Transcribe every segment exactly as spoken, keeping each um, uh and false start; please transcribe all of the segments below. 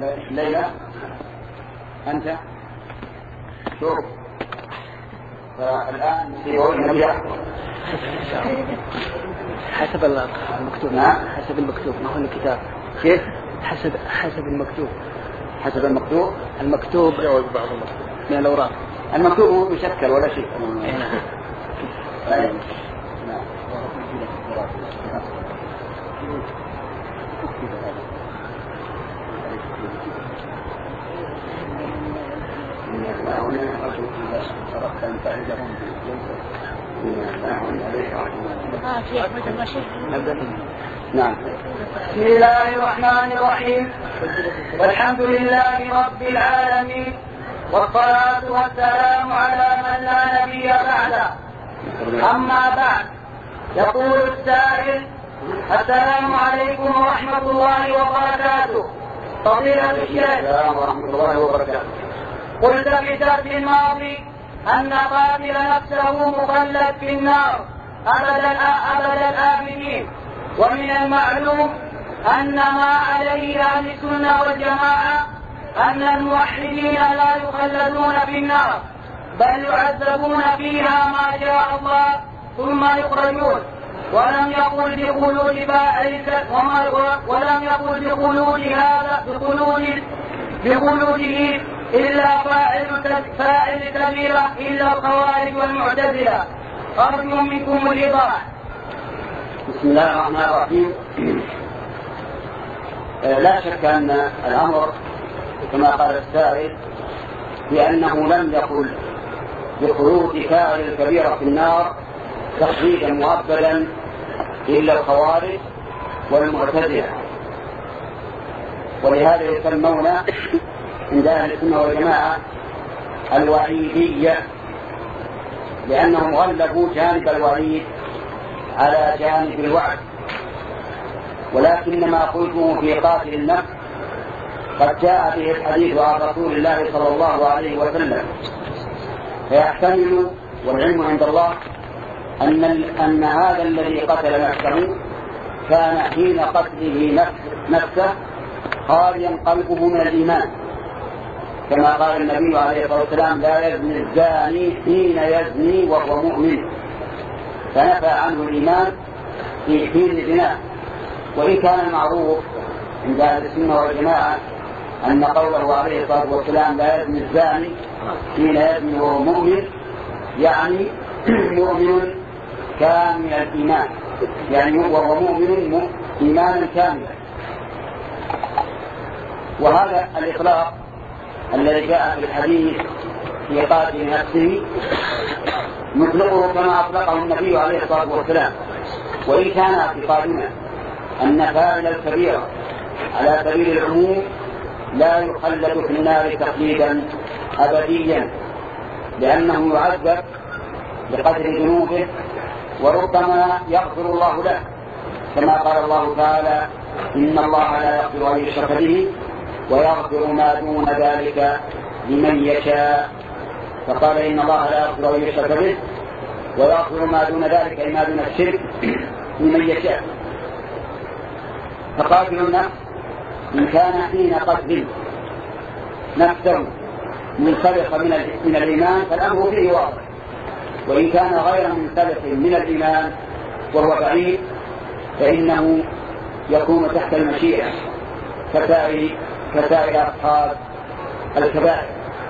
الليلة أنت شوف الآن يقول النبي حسب المكتوب. نعم حسب المكتوب ما هو الكتاب. كيف؟ حسب حسب المكتوب. حسب المكتوب. المكتوب يعود بعض المكتوب من الأوراق. المكتوب هو يشكل ولا شيء. نعم. نعم. بسم الله الرحمن الرحيم. والحمد لله رب العالمين، والصلاة والسلام على من لا نبي بعده. أما بعد، يقول السائل: السلام عليكم ورحمة الله وبركاته. فضيلة الشيخ. السلام ورحمة الله وبركاته. قلت في الدرس الماضي أن قاتل نفسه مخلد في النار أبد أبد الآبدين، ومن المعلوم أن ما عليه أهل السنة والجماعة أن الموحدين لا يخلدون في النار، بل يعذبون فيها ما شاء الله ثم يخرجون. ولم يقل بخلود فاعل ولم يقل بخلود هذا بخلود بخلوده إلا فاعل فاعل كبيرة إلا الخوارج والمعتزلة. أرجو منكم الإيضاح. بسم الله الرحمن الرحيم. لا شك أن الأمر كما قال السائل بأنه لم يقل بخلود فاعل الكبيرة في النار تخليدا مؤبدا إلا الخوارج والمعتزلة، ولهذا يسمون عند أهل السنة والجماعة الوعيدية، لأنهم غلبوا جانب الوعيد على جانب الوعد. ولكن ما قلته في قاتل النفس قد جاء به الحديث عن رسول الله صلى الله عليه وسلم، فيحتمل والعلم عند الله أن, أن هذا الذي قتل نفسه كان حين قتله نفسه خاليا قلبه من الإيمان، كما قال النبي عليه الصلاة والسلام: لا يزني الزاني حين يزني وهو مؤمن، فنفى عنه الإيمان في حين الزنا. وإن كان المعروف عند أهل السنة والجماعة أن قوله عليه الصلاة والسلام لا يزني الزاني حين يزني وهو مؤمن يعني مؤمن كامل الإيمان، يعني وهو مؤمن إيمانا كاملا. وهذا الإطلاق الذي جاء في الحديث في قاتل نفسه نطلقه كما أطلقه النبي عليه الصلاة والسلام. وإن كان اعتقادنا أن فاعل الكبيرة على سبيل العموم لا يخلد في النار تخليدا أبديا، لأنه يعذب بقدر ذنوبه وربما يغفر الله له، كما قال الله تعالى: إن الله لا يغفر أن يشرك به ويغفر ما دون ذلك لمن يشاء. فقال: إن الله لا يغفر أن يشرك به ويغفر ما دون ذلك أي ما دون الشرك لمن يشاء. فقاتل النفس إن كان حين قتل نفسه منسلخ من الإيمان فالأمر فيه واضح، وإن كان غير منسلخ من الإيمان وهو بعيد فإنه يكون تحت المشيئة كسائر كسائر أصحاب الكبائر.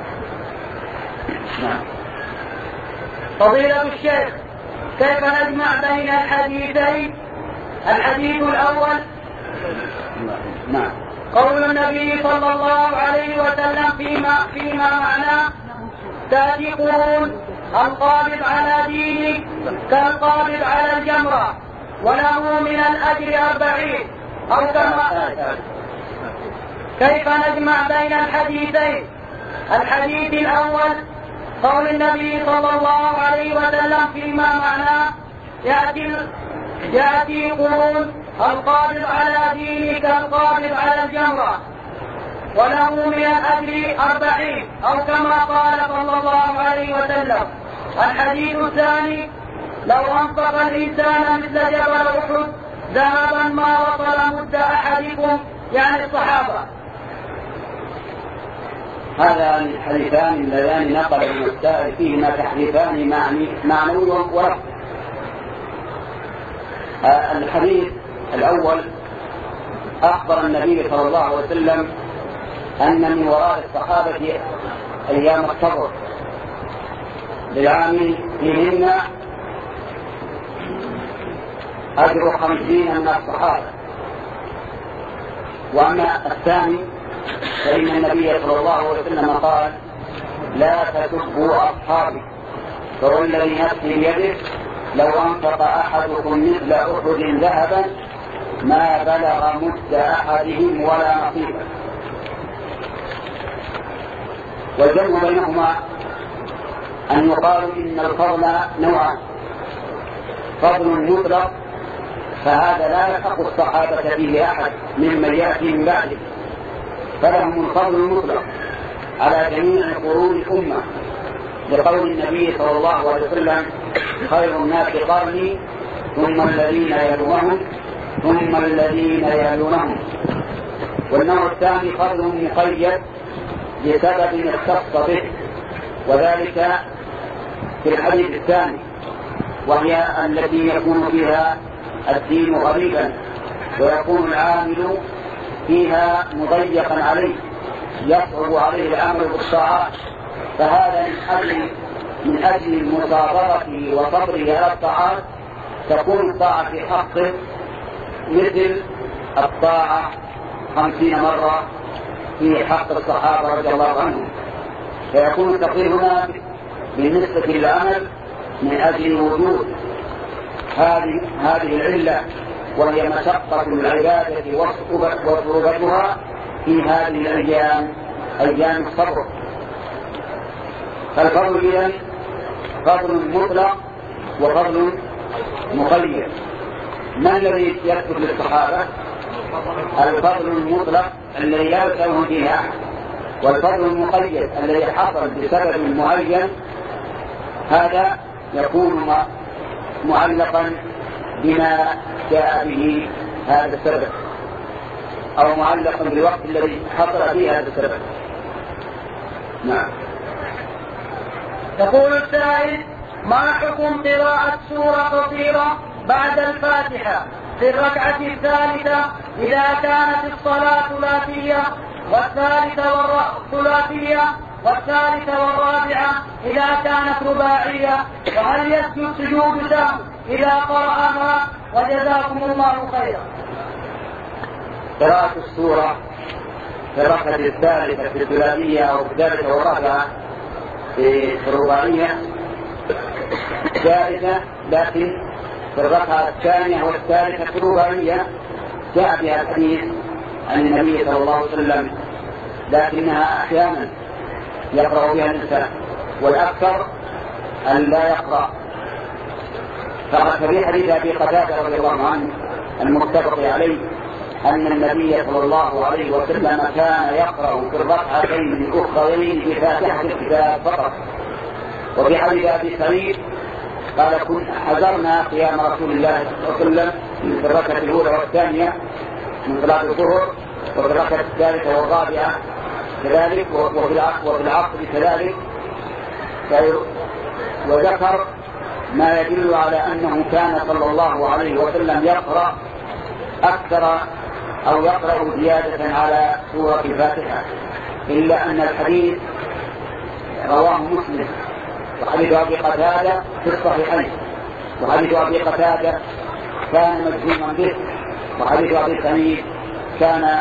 نعم. فضيلة الشيخ، كيف نجمع بين الحديثين؟ الحديث الأول نعم. قول النبي صلى الله عليه وسلم فيما, فيما معناه: تأتي قرون القابض على دينك كالقابض على الجمرة وله من الأجر أربعين أو كما. كيف نجمع بين الحديثين؟ الحديث الأول قول النبي صلى الله عليه وسلم فيما معناه: يأتي, يأتي قرون القابض على دينك القابض على الجمرة وله من الأجر أربعين أو كما قال صلى الله عليه وسلم. الحديث الثاني: لو أنفق الإنسان مثل جبل أحد ذهبا ما وصل مد أحدكم، يعني الصحابة. هذان الحديثان اللذان نقل المسائل فيهما تحديثان معنوي ولفظ. الحديث الأول أخبر النبي صلى الله عليه وسلم أن من وراء الصحابة أيام الصبر للعام فيهن أجر خمسين من الصحابة. وأما الثاني فإن النبي صلى الله عليه وسلم قال لا تسبوا أصحابي فوالذي نفسي بيده لو أنفق أحدكم مثل أحد ذهبا ما بلغ مد أحدهم ولا نصيبا. والجمع بينهما أن يقال إن الفضل نوعان: فضل مطلق فهذا لا يلحق الصحابة فيه أحد ممن يأتي من بعده، فلهم الفضل المطلق على جميع قرون الأمة، لقول النبي صلى الله عليه وسلم خير الناس قرني ثم الذين يلونهم ثم الذين يلونهم. والنوع الثاني فضل مقيد لسبب اختص به، وذلك في الحديث الثاني، وهي التي يكون فيها الدين غريبا ويكون العامل فيها مضيقا عليه يصعب عليه العمل بالطاعات، فهذا من أجل من أجل المصابرة وصبره على الطاعات تكون الطاعة في حقه مثل الطاعة خمسين مرة في حق الصحابة رضي الله عنهم، فيكون التقدير هنا بالنسبة للعمل من أجل وجود هذه هذه العلة، وهي مشقة العبادة وصعوبتها في هذه الأيام أيام الصبر. فالفضل إذن فضل مطلق وفضل مقيد. ما الذي يثبت للصحابة؟ الفضل المطلق الذي لا يساوي فيه أحد، والفضل المقيد الذي حصل بسبب معين هذا يكون معلقا بما جاء به هذا السبب، أو معلقا بالوقت الذي حصل فيه هذا السبب. نعم. يقول السائل: ما حكم قراءة سورة قصيرة بعد الفاتحة في الركعة الثالثة إذا كانت الصلاة ثلاثية، والثالثة والثلاثية والثالثة والرابعة إذا كانت رباعية، وهل يسجد سجود سهو إذا قرأها؟ وجزاكم الله خيرا. قراءة السورة في الركعة الثالثة في الثلاثية أو في الثالثة والرابعة في الرباعية جائزة، لكن في الركعة الثانية والثالثة في الرباعية جاء بها الحديث عن النبي صلى الله عليه وسلم، لكنها أحيانا يقرأ بها الإنسان، والأكثر أن لا يقرأ. فقد في حديث أبي قتادة رضي الله عنه المتفق عليه أن النبي صلى الله عليه وسلم كان يقرأ في الركعتين الأخرين بفاتحة الكتاب فقط. وفي حديث أبي سعيد قال: كن حذرنا قيام رسول الله صلى الله عليه وسلم في الركعة الأولى والثانية من صلاة الظهر، وفي الركعة الثالثة والرابعة كذلك، وفي العصر كذلك. وذكر ما يدل على أنه كان صلى الله عليه وسلم يقرأ أكثر أو يقرأ زيادة على سورة الفاتحة، إلا أن الحديث رواه مسلم، وحديث أبي قتادة في الصحيحين، وحديث أبي قتادة كان مجزوما به، وحديث أبي سعيد كان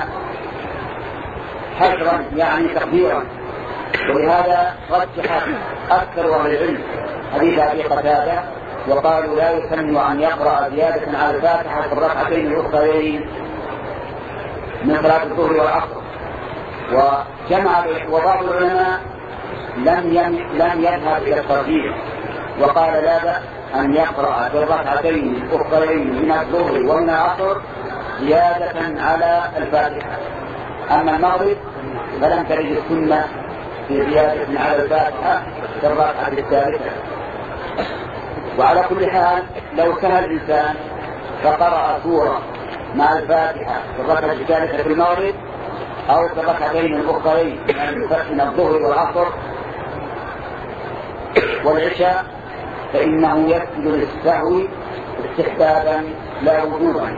حجرا يعني تقديرا. ولهذا رجح أكثر أهل العلم حديث أبي قتادة، وقالوا لا يسن أن يقرأ زيادة على الفاتحة في الركعتين الأخرين من صلاة الظهر والعصر. وجمع وبعض العلماء لم لم يذهب إلى الترجيح، وقال لا بأس أن يقرأ في الركعتين الأخرين من الظهر ومن العصر زيادة على الفاتحة. أما المغرب فلم ترد السنة في زيادة على الفاتحة في الركعة الثالثة. وعلى كل حال لو سهى الإنسان فقرأ سورة مع الفاتحة في الركعة الثالثة في المغرب أو كركعتين الأخرين من الظهر والعصر والعشاء فإنه يسجد للسهو استحبابا لا وجوبا.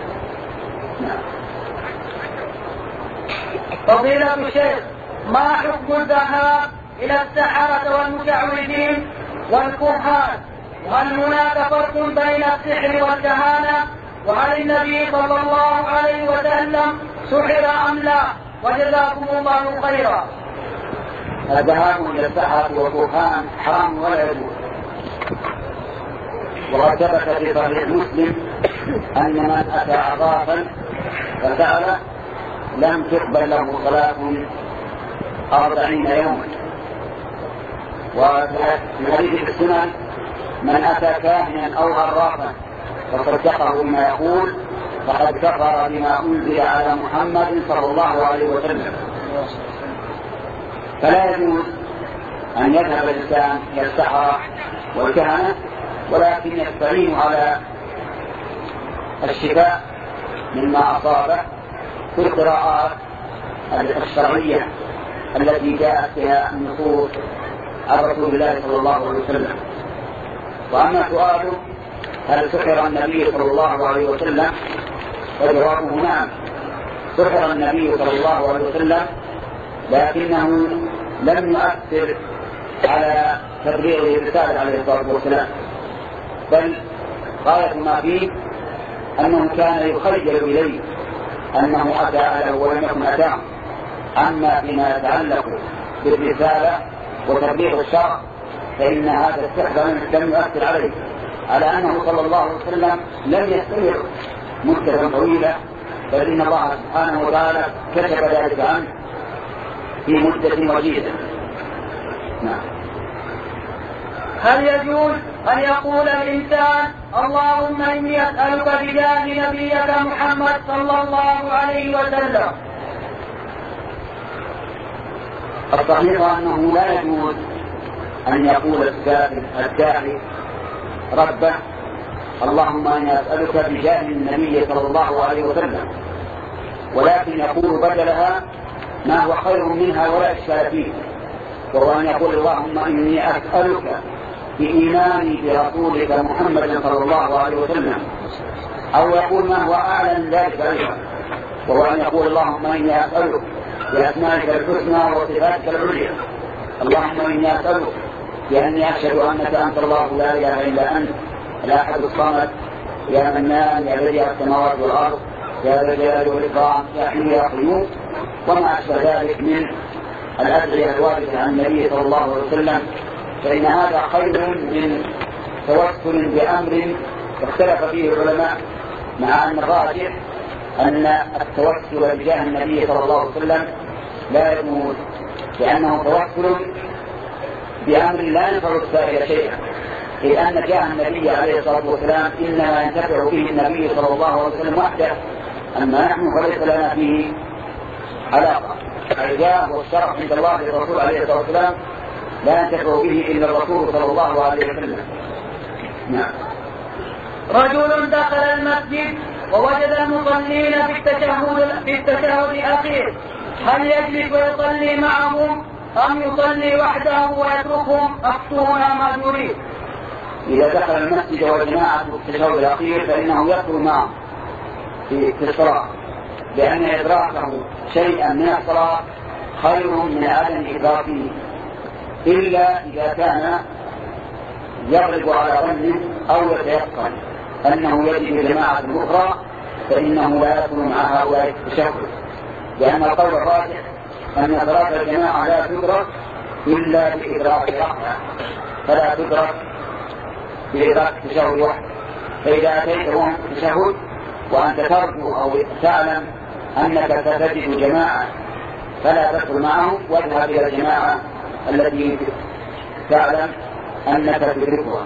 فضيلة الشيخ، ما حكم الذهاب إلى السحرة والمشعوذين والكهان؟ وهل هناك فرق بين السحر والكهانة؟ وهل النبي صلى الله عليه وسلم سحر أم لا؟ وجزاكم الله خيرا. الذهاب إلى السحرة والكهان حرام ولا يجوز، وقد ثبت في صحيح مسلم أن من أتى عرافا فسأل لم تقبل له صلاة أربعين يوما. وفي حديث السنن من أتى كاهنا أو عرافا فصدقه بما يقول فقد كفر بما أنزل على محمد صلى الله عليه وسلم. فلا يجوز أن يذهب الإنسان إلى السحرة والكهنة، ولكن يستعين على الشفاء مما أصابه في القراءات الشرعية التي جاءت بها النصوص عن رسول الله صلى الله عليه وسلم. وأما سؤاله هل سحر النبي صلى الله عليه وسلم؟ فجوابه نعم، سحر النبي صلى الله عليه وسلم، لكنه لم يؤثر على تبليغ الرسالة عليه الصلاة والسلام، بل غاية ما فيه أنه كان يخيل إليه أنه أتى أهله ولم يكن أتاه. أما فيما يتعلق بالرسالة وتبليغ الشرع فإن هذا السحر لم يؤثر عليه، على أنه صلى الله عليه وسلم لم يستمر مدة طويلة، بل إن الله سبحانه وتعالى كشف ذلك عنه في مدة وجيزة. نعم. هل يجوز أن يقول الإنسان اللهم إني أسألك بجاه نبيك محمد صلى الله عليه وسلم؟ الصحيح أنه لا يجوز أن يقول الداعي ربه اللهم إني أسألك بجاه النبي صلى الله عليه وسلم، ولكن يقول بدلها ما هو خير منها ولا إشكال فيه، وهو أن يقول اللهم إني أسألك بإيماني برسولك محمد صلى الله عليه وسلم، أو يقول ما هو أعلى من ذلك أيضا، وهو أن يقول اللهم إني أسألك بأسمائك الحسنى وصفاتك العليا، اللهم إني أسألك بأني أشهد أنك أنت الله لا إله إلا أنت الأحد الصمد يا منان يا بديع السماوات والأرض يا ذا الجلال والإكرام يا حي يا قيوم، وما أشبه ذلك من الأدعية الواردة عن النبي صلى الله عليه وسلم، فإن هذا خير من توسل بأمر اختلف فيه العلماء، مع أن الراجح أن التوسل بجاه النبي صلى الله عليه وسلم لا يجوز، لأنه توسل بأمر لا ينفع السائل شيئا، إذ أن جاه النبي عليه الصلاة والسلام إنما ينتفع به النبي صلى الله عليه وسلم وحده، أما نحن فليس لنا فيه علاقة. الجاه والشرف عند الله للرسول عليه الصلاة والسلام لا ينتفع به إلا الرسول صلى الله عليه وسلم. نعم. رجل دخل المسجد ووجد المصلين في التشهد في التشهد الأخير، هل يجلس ويصلي معهم أم يصلي وحده ويتركهم؟ أفتونا ما نريد. إذا دخل المسجد والجماعة في التشهد الأخير فإنه يدخل معه في الصلاة، لأن إدراكه شيئا من الصلاة خير من عدم إدراكه، إلا إذا كان يغلب على ظنه أو يتيقن أنه يجد جماعة أخرى فإنه لا يدخل مع هؤلاء التشهد، لأن القول الراجح أن صلاة الجماعة لا تدرك إلا بإدراك ركعة، فلا تدرك بإدراك التشهد وحده. فإذا أتيت وهم في التشهد وأنت ترجو أو تعلم أنك ستجد جماعة فلا تدخل معهم، واذهب إلى الجماعة التي تعلم أنك تدركها.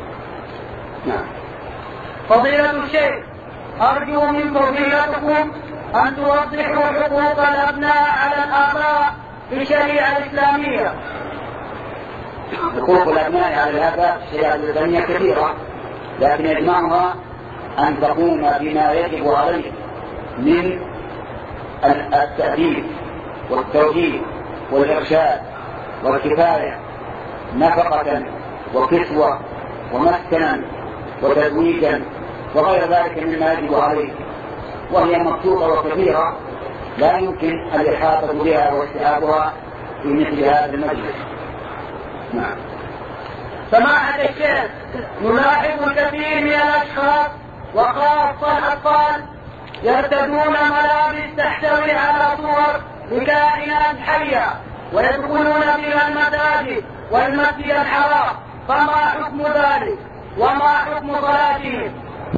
نعم. فضيلة الشيخ، أرجو من فضيلتكم أن توضحوا حقوق الأبناء على الآباء في الشريعة الإسلامية. حقوق الأبناء على الآباء في الشريعة الإسلامية كثيرة، لكن يجمعها أن تقوم بما يجب عليه من التأديب والتوجيه والإرشاد والكفاية، نفقة وكسوة ومسكنا وتزويجا وغير ذلك مما يجب عليه، وهي مبسوطة وكثيرة لا يمكن الإحاطة بها واستيعابها في مثل هذا المجلس. نعم. سماحة الشيخ، نلاحظ الكثير من الأشخاص وخاصة الأطفال يرتدون ملابس تحتوي على صور لكائنات حية ويدخلون بها المساجد والمسجد الحرام، فما حكم ذلك وما حكم صلاتهم؟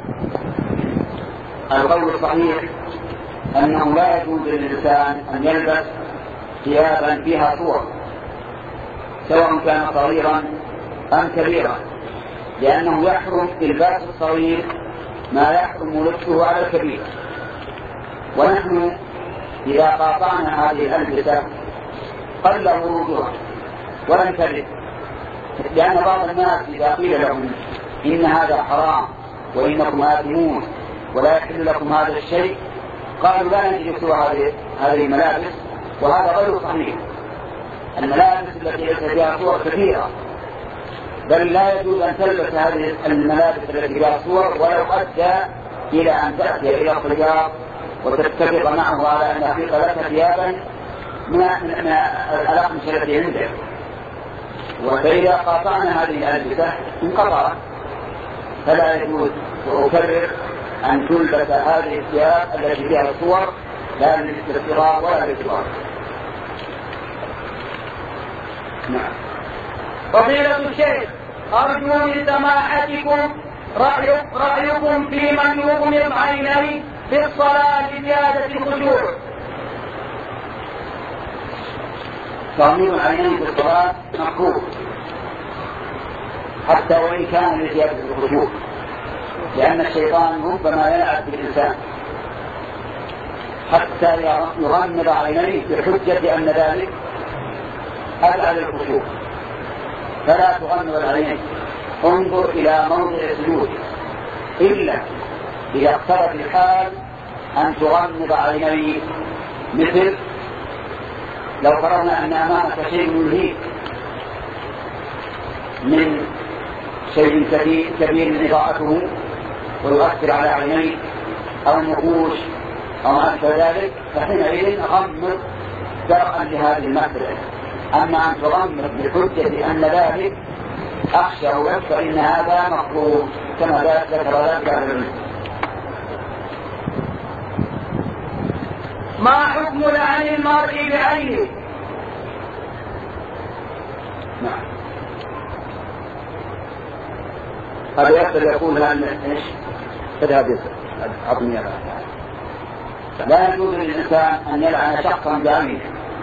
القول الصحيح أنه لا يجوز للإنسان أن يلبس ثيابا فيها صور سواء كان صغيرا أم كبيرا، لأنه يحرم إلباس الصغير ما يحرم لبسه على الكبير. ونحن إذا قاطعنا هذه الألبسة قل ورودها ولم ترد، لأن بعض الناس إذا قيل لهم إن هذا حرام وإنكم آثمون ولا يحل لكم هذا الشيء قالوا لا نجلس هذه الملابس، وهذا غير صحيح. الملابس التي ليس فيها صور كثيرة، بل لا يجوز أن تلبس هذه الملابس التي فيها صور ولو أدى إلى أن تأتي إلى الخياط وتتفق معه على أن يخلق لك ثيابا من الأقمشة التي عنده. وفإذا قاطعنا هذه الألبسة انقطعت، فلا يجوز وأكرر أن تلبس هذه الثياب التي فيها الصور لا للاستقرار ولا للإجبار. نعم. فضيلة الشيخ، أرجو من سماحتكم رأي رأيكم في من يغمض عينيه في الصلاة لزيادة الخشوع. تغميض العينين في الصلاة مكروه حتى وإن كان لزيادة الخشوع، لأن الشيطان ربما يلعب بالإنسان حتى يغمض عينيه بحجة أن ذلك أبعد الخشوع، فلا تغمض العينين، انظر إلى موضع السجود، إلا إذا اقتضت الحال أن تغمض عينيك، مثل لو فرضنا أن أمامك شيء يلهيك من شيء كبير إضاءته ويؤثر على عينيك أو نقوش أو ما أشبه ذلك، فحينئذ غمض درءا لهذه المسألة. أما أن تغمض بحجة أن ذلك أخشى لك فإن هذا مكروه كما ذكر ذلك أهل العلم. ما حكم لعن المرء بعينه؟ نعم. هذا يقدر يقول لأن إيش؟ تذهب عظمي لا يجوز للإنسان أن يلعن شخصا بعينه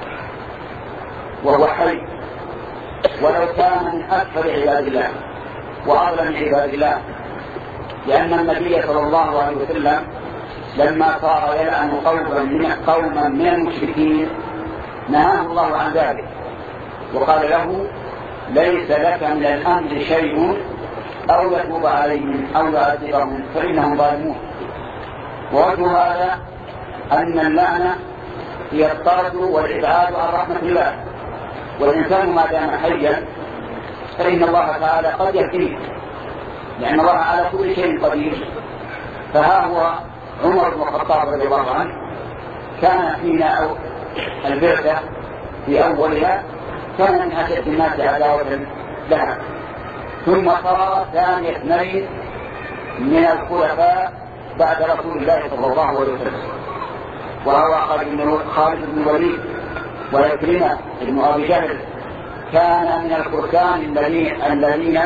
وهو حي، ولو كان من أكثر عباد الله وأظلم عباد الله، لأن النبي صلى الله عليه وسلم لما صار يلعن قوما من قوما من المشركين نهاه الله عن ذلك وقال له ليس لك من الأمر شيء أو يتوب عليهم أو يعذبهم فإنهم ظالمون. ووجه هذا أن اللعنة هي الطرد والإبعاد عن رحمة الله، والإنسان ما دام حيا فإن الله تعالى قد يهديه، لأن الله على كل شيء قدير. فها هو عمر بن الخطاب رضي الله عنه كان فينا البعثة في أولها كان من أشد الناس عداوة لها، ثم صار ثاني اثنين من الخلفاء بعد رسول الله صلى الله عليه وسلم، وهو خالد بن الوليد وعكرمة بن أبي جهل. كان من الفرسان الذين الذين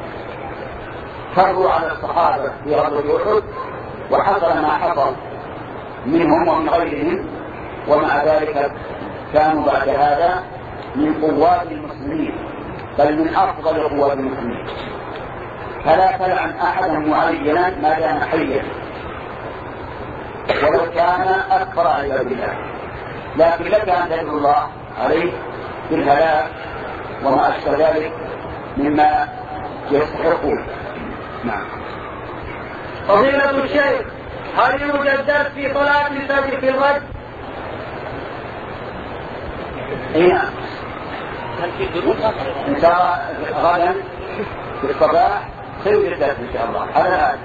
فروا على الصحابة في غزوة أحد، وحصل ما حصل منهم ومن غيرهم، ومع ذلك كانوا بعد هذا من قوات المسلمين، بل من أفضل قوات المسلمين. فلا تلعن أحدا معينا ما دام حيا ولو كان أكثر عباد الله، لكن لك أن تدعو الله عليه بالهلاك وما أشبه ذلك مما يستحقون. نعم. فضيلة الشيخ، هل يوجد درس في صلاة الفجر في الغد؟ هنا إن شاء الله غدا في الصباح سيوجد الدرس إن شاء الله على هذا.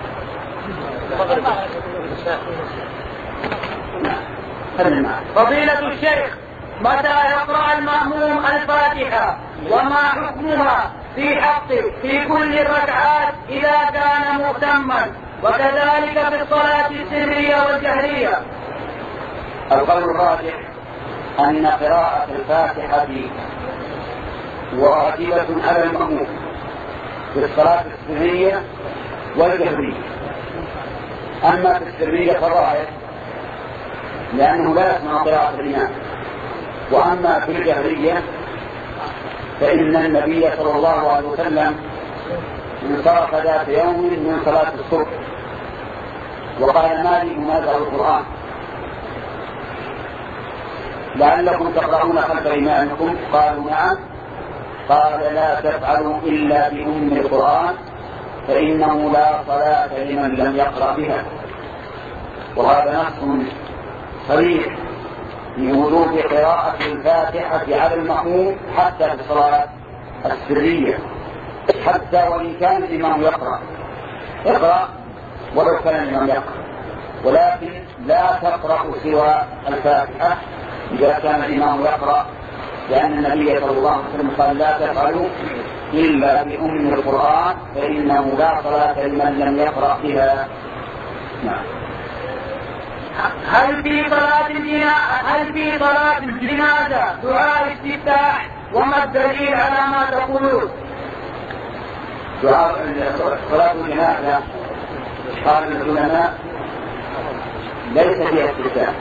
فضيلة الشيخ، متى يقرأ المأموم الفاتحة وما حكمها في حقه في كل الركعات إذا كان مؤتما، وكذلك في الصلاة السرية والجهرية؟ القول الراجح أن قراءة الفاتحة واجبة على المأموم في الصلاة السرية والجهرية. أما في السرية فالراجح لأنه لا يسمع قراءة الإمام، وأما في الجهرية فإن النبي صلى الله عليه وسلم انصرف ذات يوم من صلاة الصبح وقال: ما لي أنازع القرآن، لعلكم تقرؤون خلف إمامكم؟ قالوا: نعم. قال: لا تفعلوا إلا بأم القرآن فإنه لا صلاة لمن لم يقرأ بها. وهذا نص صريح في وجوب قراءة الفاتحة على المأموم حتى في الصلاة السرية، حتى وإن كان الإمام يقرأ اقرأ ولو كان الإمام يقرأ، ولكن لا تقرأ سوى الفاتحة إذا كان الإمام يقرأ، لأن النبي صلى الله عليه وسلم قال: لا تفعلوا إلا بأم القرآن فإنه لا صلاة لمن لم يقرأ بها. نعم. هل في صلاة هل في صلاة الجنازة دعاء استفتاح؟ وما الدليل على ما تقولون؟ دعاء صلاة الجنازة قال العلماء ليس فيها استفتاح،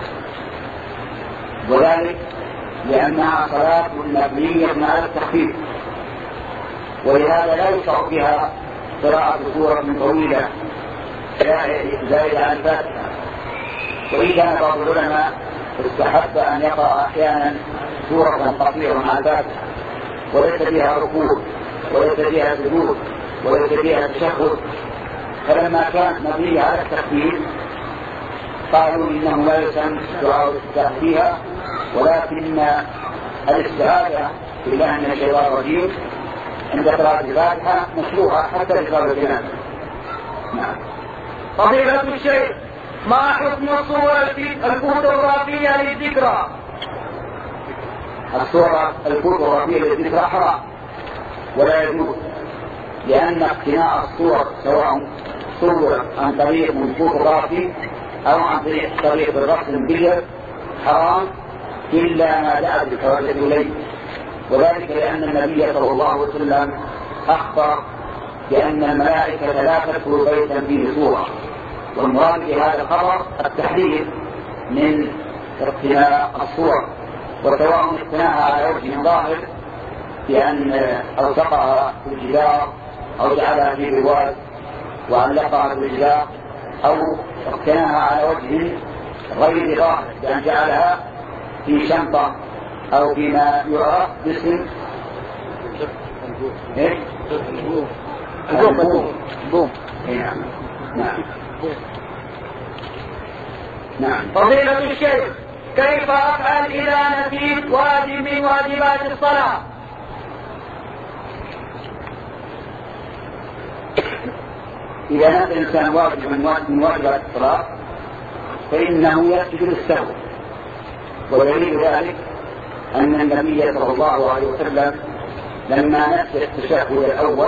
وذلك لأنها صلاة مبنية على التخفيف، ولهذا لا يشرع فيها قراءة سورة طويلة زائدة عن الفاتحة. وإن كان بعض العلماء استحب أن يقرأ أحيانا سورة قصيرة مع الفاتحة وليس فيها ركوع وليس فيها سجود وليس فيها تشهد، فلما كانت مبنية على التخفيف قالوا إنه لا يسمى دعاء الاستفتاح فيها، ولكن الاستعاذة بالله من الشيطان الرجيم عند قراءة الفاتحة مشروعة حتى لصلاة الجنازة. نعم. فضيلة الشيخ، ما حكم الصور الفوتوغرافية للذكرى؟ الصورة الفوتوغرافية للذكرى حرام ولا يجوز، لأن اقتناء الصور سواء صور عن طريق من فوتوغرافي أو عن طريق الرسم البيض حرام إلا ما دعا بالحوادث إليه، وذلك لأن النبي صلى الله عليه وسلم أخبر بأن الملائكة لا تدخل بيتا فيه صورة، والمراد بهذا الخبر التحذير من اقتناء الصور، وسواء اقتناها على وجه ظاهر بأن ألصقها في الجدار أو جعلها في برواز وعلقها في الجدار، أو اقتناها على وجه غير ظاهر بأن جعلها في شنطة أو فيما يعرف باسم ايش؟ البوم. البوم. نعم. نعم. نعم. فضيلة الشيخ، كيف أفعل إذا نسيت واجب من واجبات الصلاة؟ إذا نسي الإنسان واجب من واجبات الصلاة فإنه يسجد للسهو، ودليل ذلك أن النبي صلى الله عليه وسلم لما نسي التشهد الأول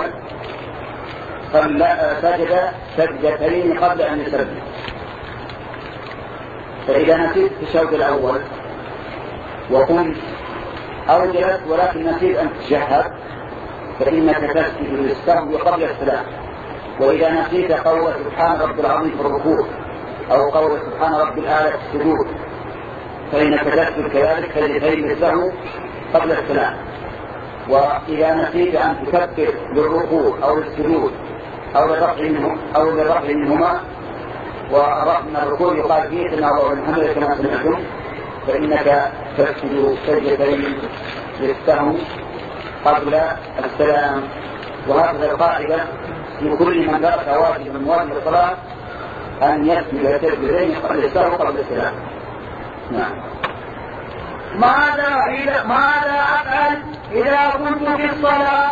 سجد سجدتين قبل أن يسلم. فإذا نسيت التشهد الأول وقمت أو جلست ولكن نسيت أن تتشهد فإنك تسجد للسهو قبل السلام. وإذا نسيت قول سبحان رب العظيم في الركوع أو قول سبحان رب الأعلى في السجود فإنك تسجد كذلك سجدتين للسهو قبل السلام. وإذا نسيت أن تكبر للركوع أو للسجود أو للرفع منهم أو للرفع منهما، والرفع من الركوع يقال فيه سمع الله لمن حمده كما سمعتم، فإنك تسجد سجدتين للسهو قبل السلام. وهكذا القاعدة في كل من درس واجب من واجب الصلاة أن يسجد سجدتين قبل السهو قبل السلام. نعم. ماذا ماذا أفعل إذا كنت في الصلاة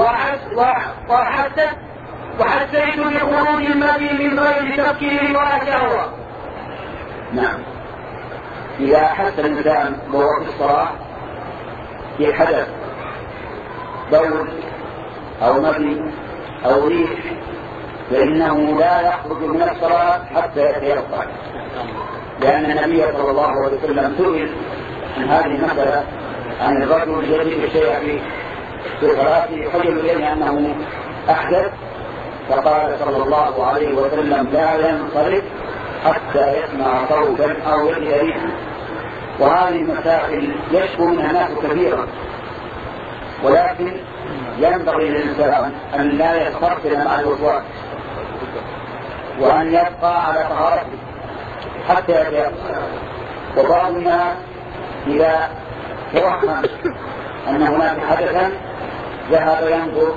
وحسيت وحسيت بخروج المذي من غير تفكير ولا شهوة؟ نعم، إذا أحس الإنسان وهو في الصلاة في حدث بول أو مذي أو ريح فإنه لا يخرج من الصلاة حتى يتيقظ، لأن النبي صلى الله عليه وسلم سئل عن هذه المسألة عن الرجل يجد الشيء في صلاته خجل إليه أنه أحدث، فقال صلى الله عليه وسلم لا ينصرف حتى يسمع صوتا أو يجد ريحا. وهذه المسائل يشكو منها ناس كثيرا، ولكن ينبغي للإنسان أن لا يسترسل مع الوسواس وأن يبقى على طهارته حتى يتيقظ. وبعض الناس إذا توهم أن هناك حدثا ذهب ينظر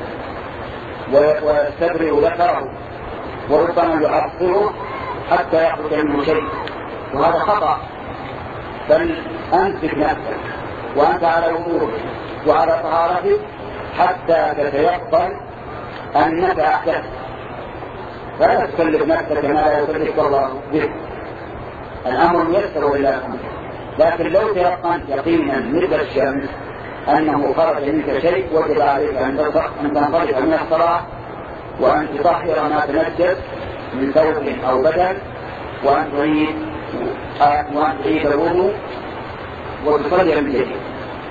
ويستبرئ ذكره وربما يعصره حتى يخرج منه شيء، وهذا خطأ. بل أمسك نفسك وأنت على وضوء وعلى طهارتك حتى تتيقن أنك أحدثت، فلا تكلف نفسك ما لا يكلفك الله به. الأمر يسر إلى الأمر، لكن لو تيقنت يقينا مثل الشمس أنه خرج منك شيء وجب عليك أن تنصرف من الصلاة وأن تطهر ما تنجس من ثوب أو بدن وأن تعيد وأن تعيد الوضوء وتصلي من جديد.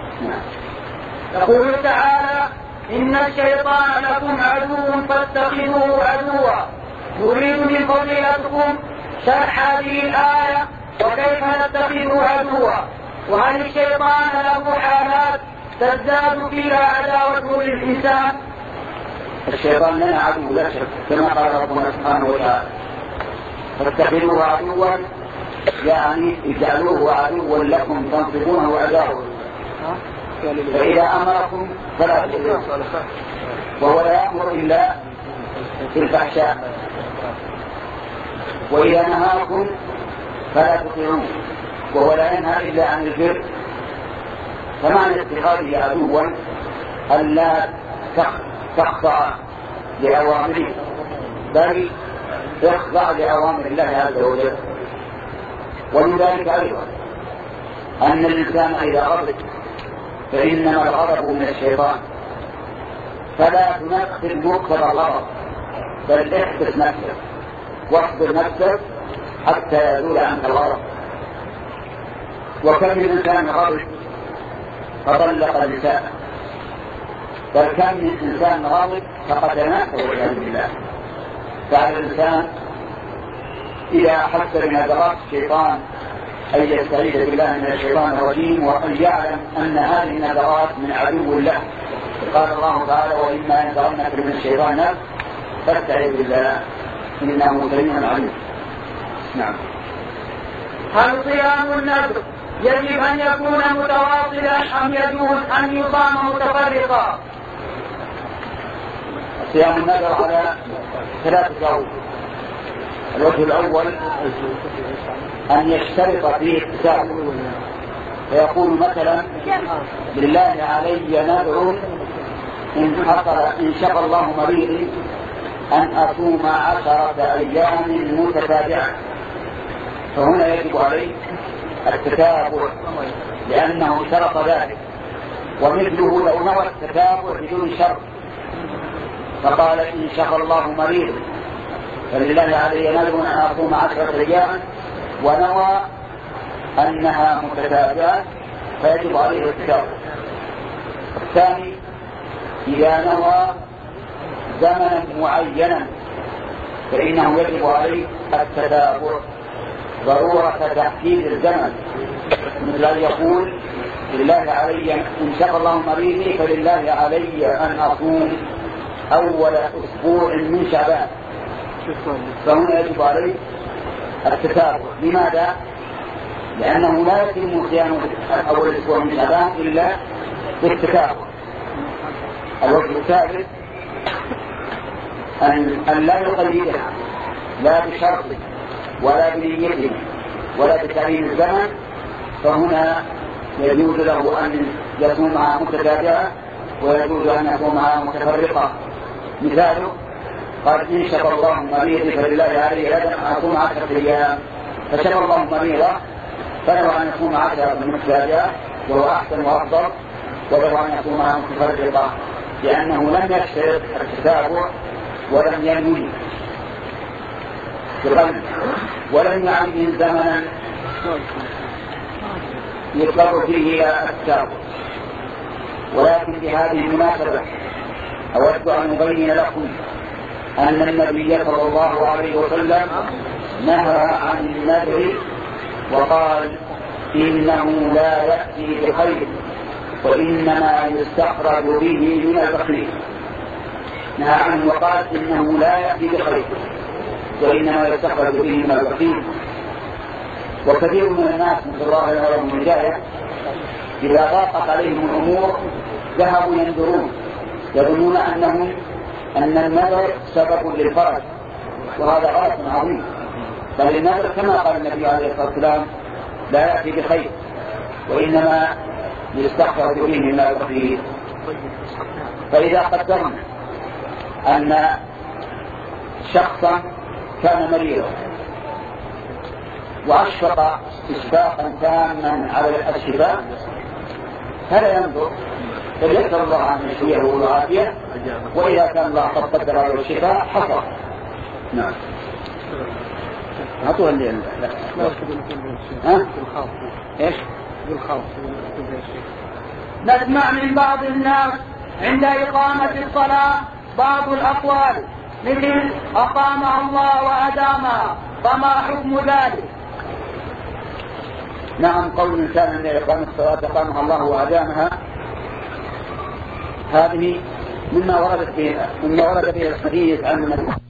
يقول تعالى إن الشيطان لكم عدو فاتخذوه عدوا. يريد من فضيلتكم شرح هذه الآية وكيف نتخذه عدوا، وهل الشيطان له حالات تزداد فيها عداوته للإنسان؟ الشيطان لنا عدو لا شك، كما قال ربنا سبحانه وتعالى فاتخذوه عدوا، يعني اجعلوه عدوا لكم تنصبونه عداوة. فإذا أمركم فلا تطيعوه، وهو لا يأمر إلا بالفحشاء، وإذا نهاكم فلا تطيعوه، وهو لا ينهى إلا عن البر. فمعنى اتخاذه عدوا ألا تخضع لأوامره، بل تخضع لأوامر الله عز وجل. ومن ذلك أيضا أن الإنسان إذا غضب فإنما الغضب من الشيطان، فلا تنفذ مقتضى الغضب بل احبس نفسك واصبر نفسك حتى يزول عنك الغضب. وكم من إنسان غضب فطلق نساءه، بل كم من إنسان غاضب فقتل نفسه والعياذ بالله. فعلى الإنسان إذا أحس بنزغات الشيطان أن يستعيذ بالله من الشيطان الرجيم، وأن يعلم أن هذه النزغات من عدو الله. قال الله تعالى وإما ينزغنك من الشيطان نفس فاستعذ بالله إنه سميع عليم. نعم. هل صيام النذر يجب أن يكون متواصلا أم يجوز أن يصام متفرقا؟ صيام النذر على ثلاثة أوجه. الوجه الأول أن يشترط فيه احتساب، فيقول مثلا لله علي نذر إن حصل إن شاء الله مريضي أن أصوم عشرة أيام متتابعة، فهنا يجب عليه التتابع لأنه شرط ذلك. ومثله لو نوى التتابع بدون شرط فقال إن شاء الله مريض فلله علي نذر أن أصوم عشرة أيام ونوى أنها متتابعة فيجب عليه التتابع. الثاني إذا نوى زمنا معينا فإنه يجب عليه التتابع ضرورة تحديد الزمن، مثل أن يقول لله علي إن شاء الله مريضي فلله علي أن أصوم أول أسبوع من شعبان، فهنا يجب عليه التتابع. لماذا؟ لأنه لا يتم صيام أول أسبوع من شعبان إلا بالتتابع. الوجه الثالث أن لا يقيدها لا بشرط ولا بنيته ولا بتعيين الزمن، فهنا يجوز له أن يصومها متتابعة ويجوز أن يصومها متفرقة. مثاله قال إن شفى الله مريضي فلله عليه أن أصوم عشرة أيام، فشفى الله مريضه فله أن يصوم عشرة متتابعة وهو أحسن وأفضل، وله أن يصومها متفرقة لأنه لم يشترط التتابع ولم ينوي بقلبه ولم يعين زمنا يضطر فيه إلى التتابع. ولكن بهذه المناسبة أود أن أبين لكم أن النبي صلى الله عليه وسلم نهى عن النذر وقال إنه لا يأتي بخير وإنما يستخرج به من البخيل. نهى عنه وقال إنه لا يأتي بخير وإنما يستخرج به من البخيل. وكثير من الناس من الله لهم الهداية إذا ضاقت عليهم الأمور ذهبوا ينذرون يظنون أنهم أن النذر سبب للفرج، وهذا غلط عظيم. بل النذر كما قال النبي عليه الصلاة والسلام لا يأتي بخير وإنما يستخرج به من البخيل. فإذا قدرنا أن شخصا كان مريضا وأشفق إشفاقا تاما على الشفاء هذا ينظر فليسأل الله أن يشفيه والعافية، وإذا كان الله قد قدر له الشفاء حصل. نعم. أعطوها اللي لا ها إيش بالخوف. نسمع من بعض الناس عند إقامة الصلاة بعض الأقوال مثل أقامها الله وأدامها، فما حكم ذلك؟ نعم، قول الإنسان عند إقامة الصلاة أقامها الله وأدامها هذه مما ورد فيه مما ورد فيه الحديث عن